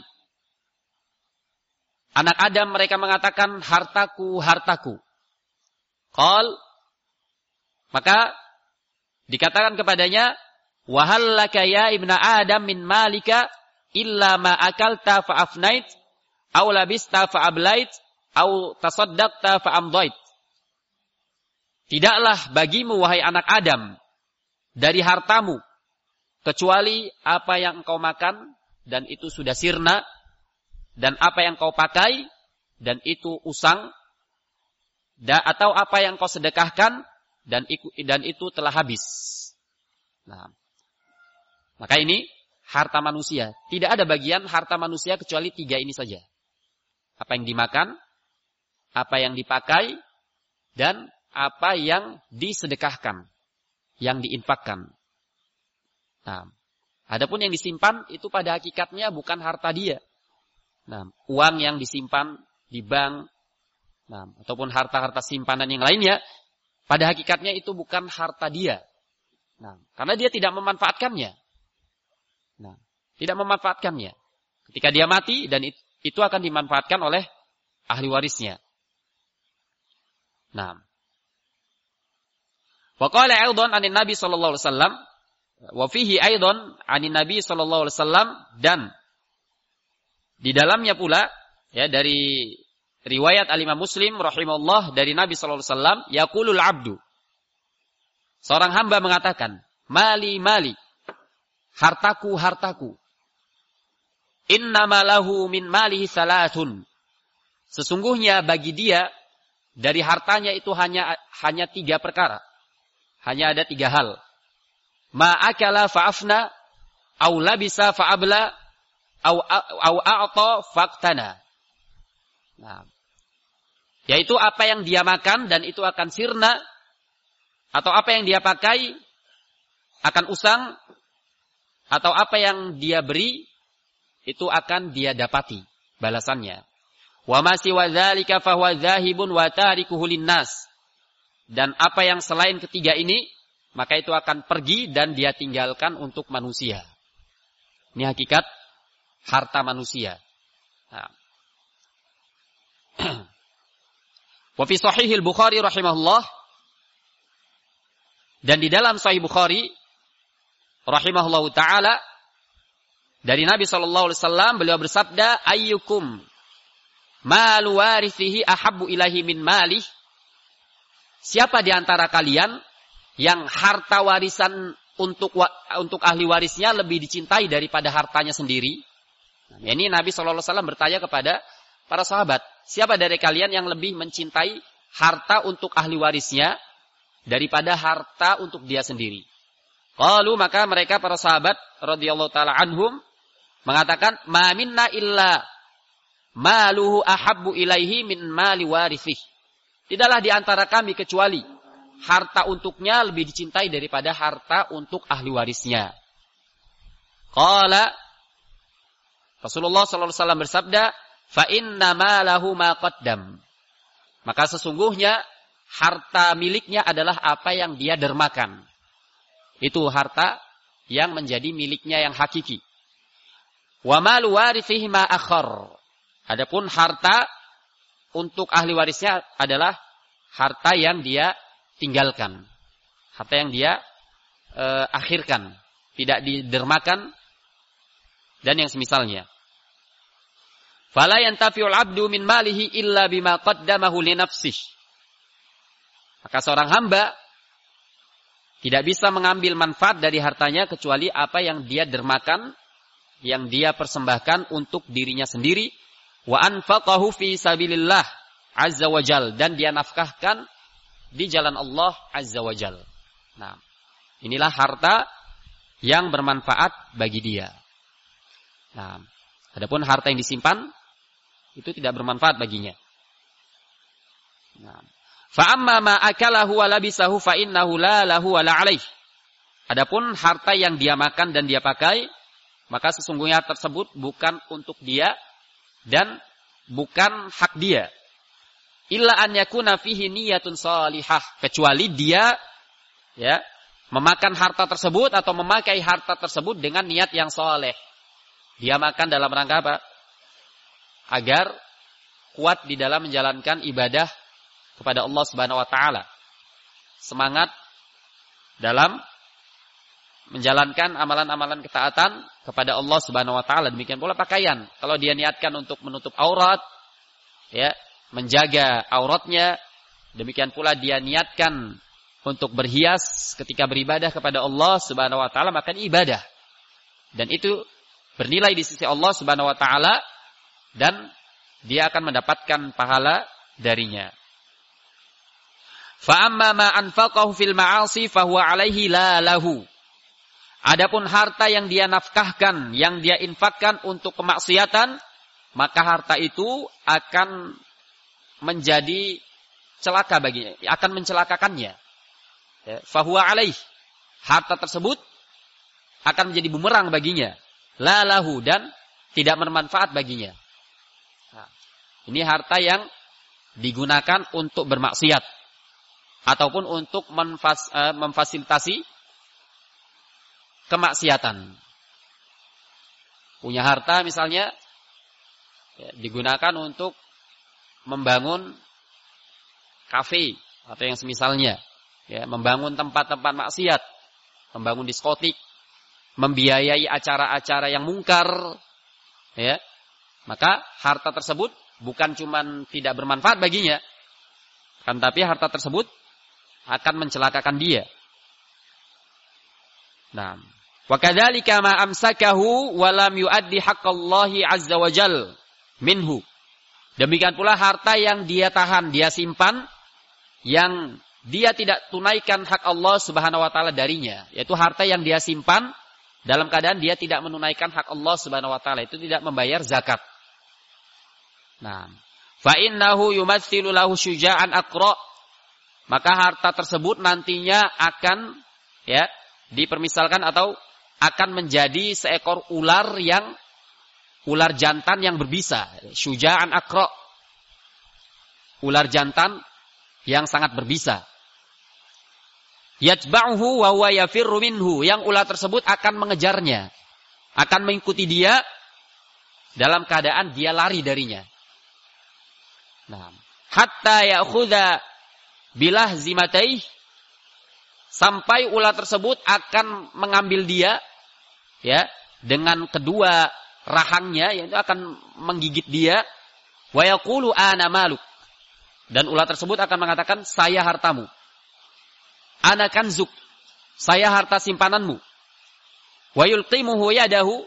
Anak Adam mereka mengatakan hartaku, hartaku. Qal, maka dikatakan kepadanya, wa hal laka ya ibnu Adam min malika illa ma akalta fa afnait aw labista fa ablait aw tasaddaqta fa amdait. Tidaklah bagimu wahai anak Adam dari hartamu kecuali apa yang engkau makan dan itu sudah sirna, dan apa yang kau pakai dan itu usang, da, atau apa yang kau sedekahkan dan, dan itu telah habis. Nah, maka ini harta manusia. Tidak ada bagian harta manusia kecuali tiga ini saja. Apa yang dimakan, apa yang dipakai, dan apa yang disedekahkan, yang diinfakkan. Nah, adapun yang disimpan itu pada hakikatnya bukan harta dia. Nah, uang yang disimpan di bank, nah, ataupun harta-harta simpanan yang lainnya, pada hakikatnya itu bukan harta dia. Nah, karena dia tidak memanfaatkannya. Nah, tidak memanfaatkannya. Ketika dia mati, dan itu akan dimanfaatkan oleh ahli warisnya. Nah, wa qala aidan 'anin Nabi sallallahu alaihi wasallam, wa fihi aidan 'anin Nabi sallallahu alaihi wasallam, dan Di dalamnya pula ya dari riwayat Al-Imam Muslim rahimahullah dari Nabi sallallahu alaihi wasallam, yaqulul 'abdu. Seorang hamba mengatakan, mali mali, hartaku hartaku. Innama lahu min malihi salatun. Sesungguhnya bagi dia dari hartanya itu hanya hanya tiga perkara. Hanya ada tiga hal. Ma akala fa'afna, au labisa fa'abla, au au a'ta faqtana. Nah, yaitu apa yang dia makan dan itu akan sirna, atau apa yang dia pakai akan usang, atau apa yang dia beri itu akan dia dapati balasannya. Wa ma siwa dzalika fa huwa dzahibun wa tarikuhu linnas. Dan apa yang selain ketiga ini, maka itu akan pergi dan dia tinggalkan untuk manusia. Ini hakikat harta manusia. Nah. Wa fi sahihil Bukhari rahimahullah, dan di dalam Sahih Bukhari rahimahullahu taala dari Nabi sallallahu alaihi wasallam, beliau bersabda, ayyukum malu warithihi ahabbu ilahi min malih. Siapa di antara kalian yang harta warisan untuk untuk ahli warisnya lebih dicintai daripada hartanya sendiri? Nah, ini Nabi sallallahu alaihi wasallam bertanya kepada para sahabat, siapa dari kalian yang lebih mencintai harta untuk ahli warisnya daripada harta untuk dia sendiri? Qalu, maka mereka para sahabat radhiyallahu taala anhum mengatakan, ma minna illa maluhu ahabbu ilaihi min mali warithih. Tidaklah di antara kami kecuali harta untuknya lebih dicintai daripada harta untuk ahli warisnya. Qala, Rasulullah sallallahu alaihi wasallam bersabda, fa inna malahu ma qaddam. Maka sesungguhnya harta miliknya adalah apa yang dia dermakan. Itu harta yang menjadi miliknya yang hakiki. Wa malu warithihi ma akhar. Adapun harta untuk ahli warisnya adalah harta yang dia tinggalkan. Harta yang dia e, akhirkan, tidak didermakan dan yang semisalnya. Fala yantafi'ul 'abdu min malihi illa bima qaddamahu li nafsihi. Maka seorang hamba tidak bisa mengambil manfaat dari hartanya kecuali apa yang dia dermakan, yang dia persembahkan untuk dirinya sendiri, wa anfaqahu fi sabilillah azza wajal, dan dia nafkahkan di jalan Allah azza wajal. Nah, inilah harta yang bermanfaat bagi dia. Nah, adapun harta yang disimpan itu tidak bermanfaat baginya. Nah, fa amma ma akalahu wa labisahu fa innahu la lahu wa la alaih. Adapun harta yang dia makan dan dia pakai, maka sesungguhnya tersebut bukan untuk dia dan bukan hak dia. Illa an yakuna fihi niyatun salihah, kecuali dia ya memakan harta tersebut atau memakai harta tersebut dengan niat yang saleh. Dia makan dalam rangka apa? Agar kuat di dalam menjalankan ibadah kepada Allah Subhanahu wa taala. Semangat dalam menjalankan amalan-amalan ketaatan kepada Allah Subhanahu wa taala. Demikian pula pakaian. Kalau dia niatkan untuk menutup aurat, ya, menjaga auratnya, demikian pula dia niatkan untuk berhias ketika beribadah kepada Allah Subhanahu wa taala, maka ini ibadah. Dan itu bernilai di sisi Allah Subhanahu wa taala dan dia akan mendapatkan pahala darinya. Fa amma ma anfaqahu fil ma'asi fa huwa alaihi la lahu. Adapun harta yang dia nafkahkan, yang dia infakkan untuk kemaksiatan, maka harta itu akan menjadi celaka baginya, akan mencelakakannya. Ya, fa huwa alaihi. Harta tersebut akan menjadi bumerang baginya, la lahu, dan tidak bermanfaat baginya. Nah, ini harta yang digunakan untuk bermaksiat ataupun untuk menfas, uh, memfasilitasi kemaksiatan. Punya harta misalnya ya, digunakan untuk membangun kafe atau yang semisalnya, ya, membangun tempat-tempat maksiat, membangun diskotik, membiayai acara-acara yang mungkar, ya, maka harta tersebut bukan cuman tidak bermanfaat baginya, kan tapi harta tersebut akan mencelakakan dia. Nah, wa kadzalika ma amsakahu wa lam yuaddi haqqallahi azza wa jal minhu. Demikian pula harta yang dia tahan, dia simpan, yang dia tidak tunaikan hak Allah Subhanahu wa taala darinya, yaitu harta yang dia simpan dalam keadaan dia tidak menunaikan hak Allah Subhanahu wa taala, itu tidak membayar zakat. Nah, fa innahu yumatsilu lahu syuja'an aqra. Maka harta tersebut nantinya akan ya dipermisalkan atau akan menjadi seekor ular yang ular jantan yang berbisa, syuja'an aqra. Ular jantan yang sangat berbisa. Yatba'uhu wa huwa yafirru minhu, yang ular tersebut akan mengejarnya, akan mengikuti dia dalam keadaan dia lari darinya. Nah, hatta ya'khudha bilah zimatayh, sampai ular tersebut akan mengambil dia ya dengan kedua rahangnya, yaitu akan menggigit dia, wa yaqulu ana maluk, dan ular tersebut akan mengatakan saya hartamu, ana kanzuk, saya harta simpananmu, wa yulqimuhu yadahu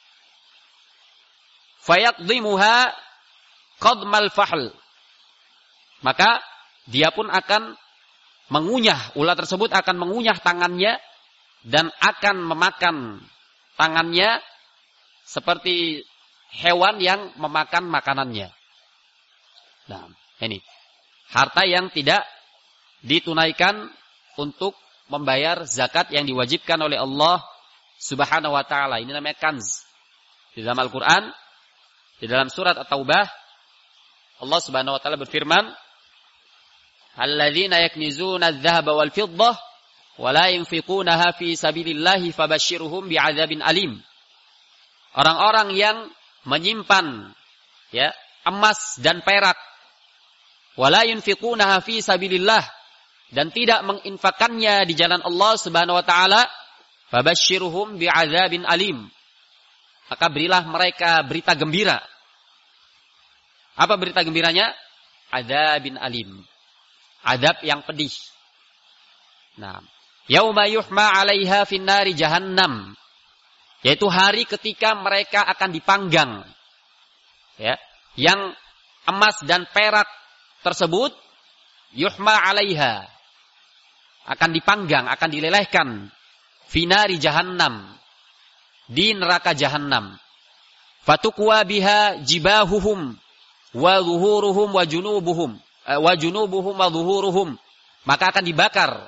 fayaqdimuha qadmal fahl, maka dia pun akan mengunyah, ular tersebut akan mengunyah tangannya dan akan memakan tangannya seperti hewan yang memakan makanannya. Nah, ini harta yang tidak ditunaikan untuk membayar zakat yang diwajibkan oleh Allah Subhanahu wa taala. Ini namanya kanz. Di dalam Al-Qur'an, di dalam surat At-Taubah, Allah Subhanahu wa taala berfirman, alladzina yaknizuna adh-dhahaba wal fiddah wa la yunfiqunaha fi sabilillahi fabashshirhum bi'adzabin alim. Orang-orang yang menyimpan ya emas dan perak, wa la yunfiqunaha fi sabilillah, dan tidak menginfakkannya di jalan Allah Subhanahu wa taala, fabashshirhum bi'adzabin alim, maka berilah mereka berita gembira. Apa berita gembiranya? Adzabin alim, adab yang pedih. Nah, yauma yuhma 'alaiha fin nari jahannam, yaitu hari ketika mereka akan dipanggang. Ya, yang emas dan perak tersebut yuhma 'alaiha, akan dipanggang, akan dilelehkan, finari jahannam, di neraka jahannam. Fatukwa biha jibahuhum wa zuhuruhum wa junubuhum wa junubuhum wa zuhuruhum, maka akan dibakar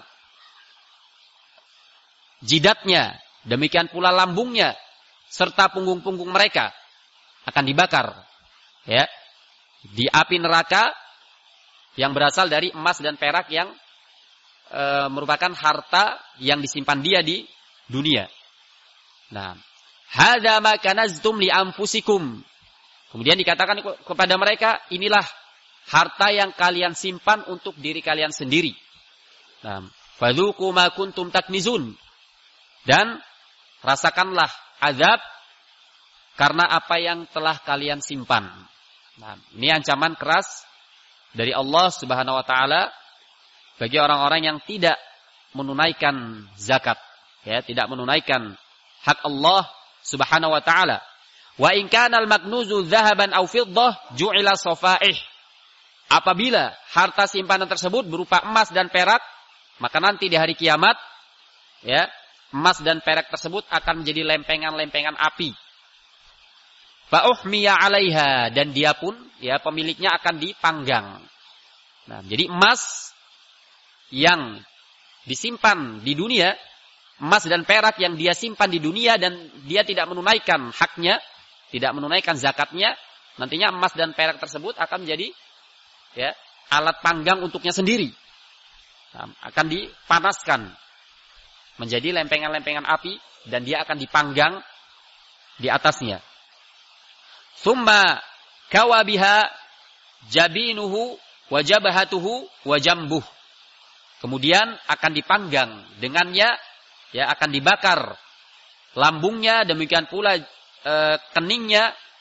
jidatnya, demikian pula lambungnya serta punggung-punggung mereka akan dibakar ya di api neraka yang berasal dari emas dan perak yang e, merupakan harta yang disimpan dia di dunia. Nah, hadza ma kanaztum li anfusikum. Kemudian dikatakan kepada mereka, inilah harta yang kalian simpan untuk diri kalian sendiri. Nah, fadzuqu ma kuntum taknizun, dan rasakanlah azab karena apa yang telah kalian simpan. Nah, ini ancaman keras dari Allah Subhanahu wa taala bagi orang-orang yang tidak menunaikan zakat, ya, tidak menunaikan hak Allah Subhanahu wa taala. Wa in kana al-maknuzu dzahaban aw fiddah ju'ila safaih. Apabila harta simpanan tersebut berupa emas dan perak, maka nanti di hari kiamat ya, emas dan perak tersebut akan menjadi lempengan-lempengan api. Fa uhmiya 'alaiha, dan dia pun ya pemiliknya akan dipanggang. Nah, jadi emas yang disimpan di dunia, emas dan perak yang dia simpan di dunia dan dia tidak menunaikan haknya, tidak menunaikan zakatnya, nantinya emas dan perak tersebut akan menjadi ya alat panggang untuknya sendiri. Nah, akan dipanaskan menjadi lempengan-lempengan api dan dia akan dipanggang di atasnya. Summa kawabiha jabinuhu wa jabhatuhu wa jambuh. Kemudian akan dipanggang dengannya, ya akan dibakar lambungnya, demikian pula e, keningnya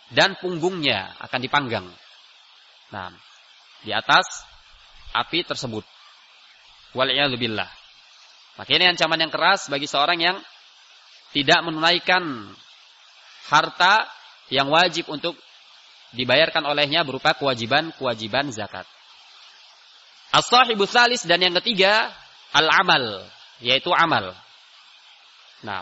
dan punggungnya akan dipanggang. Nah, di atas api tersebut. Wal'iyadzubillah. Maka ini ancaman yang keras bagi seorang yang tidak menunaikan harta yang wajib untuk dibayarkan olehnya berupa kewajiban-kewajiban zakat. As-sahibu tsalis, dan yang ketiga, al-amal, yaitu amal. Nah,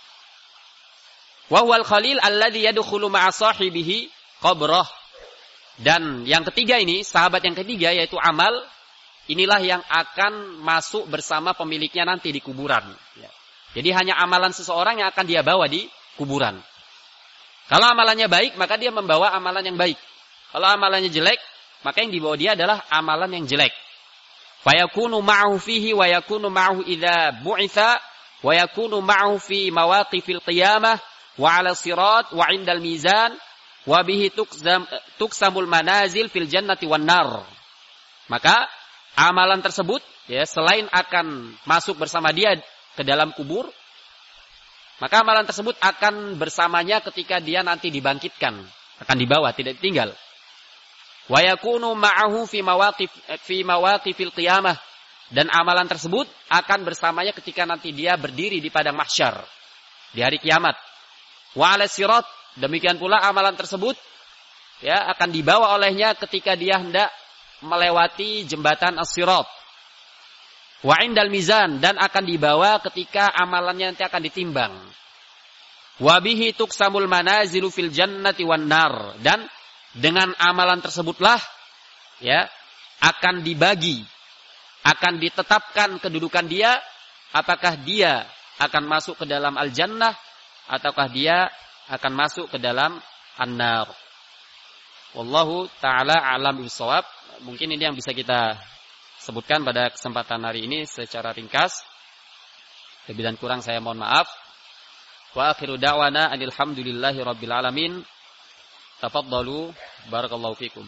wa huwal khalil alladhi yadkhulu ma'a sahibihi qabrah. Dan yang ketiga ini, sahabat yang ketiga yaitu amal, inilah yang akan masuk bersama pemiliknya nanti di kuburan. Jadi hanya amalan seseorang yang akan dia bawa di kuburan. Kalau amalannya baik, maka dia membawa amalan yang baik. Kalau amalannya jelek, maka yang dibawa dia adalah amalan yang jelek. Fayakunu ma'ahu fihi wa yakunu ma'ahu idza bu'itha wa yakunu ma'ahu fi mawaqifil qiyamah wa 'ala sirat wa 'indal mizan wa bihi tuqsam tuqsamul manazil fil jannati wan nar. Maka amalan tersebut ya, selain akan masuk bersama dia ke dalam kubur, maka amalan tersebut akan bersamanya ketika dia nanti dibangkitkan, akan dibawa, tidak ditinggal. Wa yakunu ma'ahu fi mawaqif fi mawaqifil qiyamah, dan amalan tersebut akan bersamanya ketika nanti dia berdiri di padang mahsyar di hari kiamat. Wa 'ala sirat, demikian pula amalan tersebut ya akan dibawa olehnya ketika dia hendak melewati jembatan as-sirat. Wa 'indal mizan, dan akan dibawa ketika amalannya nanti akan ditimbang. Wa bihi tuqsamul manazilu fil jannati wan nar, dan dengan amalan tersebutlah ya akan dibagi, akan ditetapkan kedudukan dia, apakah dia akan masuk ke dalam al-jannah ataukah dia akan masuk ke dalam an-nar. Wallahu taala a'lam bishawab. Mungkin ini yang bisa kita sebutkan pada kesempatan hari ini secara ringkas. Lebih dan kurang saya mohon maaf. Wa akhiru da'wana alhamdulillahi rabbil alamin. Tafaddalu, barakallahu fikum.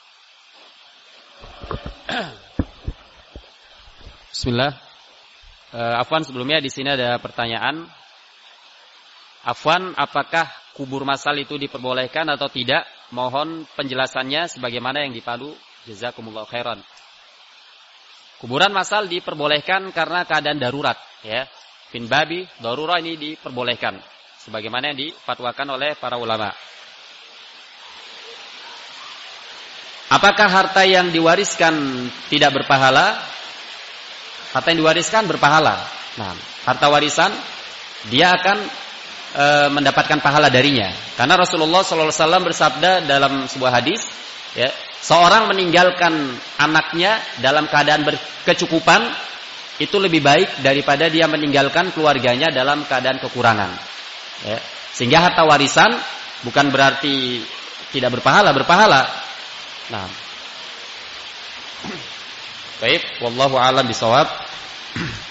Bismillah. Uh, Afwan, sebelumnya di sini ada pertanyaan. Afwan, apakah kubur massal itu diperbolehkan atau tidak? Mohon penjelasannya sebagaimana yang dipalu. Jazakumullahu khairan. Kuburan massal diperbolehkan karena keadaan darurat, ya. Fin babi darurah, ini diperbolehkan sebagaimana yang difatwakan oleh para ulama. Apakah harta yang diwariskan tidak berpahala? Harta yang diwariskan berpahala. Nah, harta warisan dia akan e, mendapatkan pahala darinya. Karena Rasulullah shallallahu alaihi wasallam bersabda dalam sebuah hadis, ya, seorang meninggalkan anaknya dalam keadaan berkecukupan itu lebih baik daripada dia meninggalkan keluarganya dalam keadaan kekurangan. Ya. Sehingga harta warisan bukan berarti tidak berpahala, berpahala. Nah, baik, wallahu a'lam bishawab.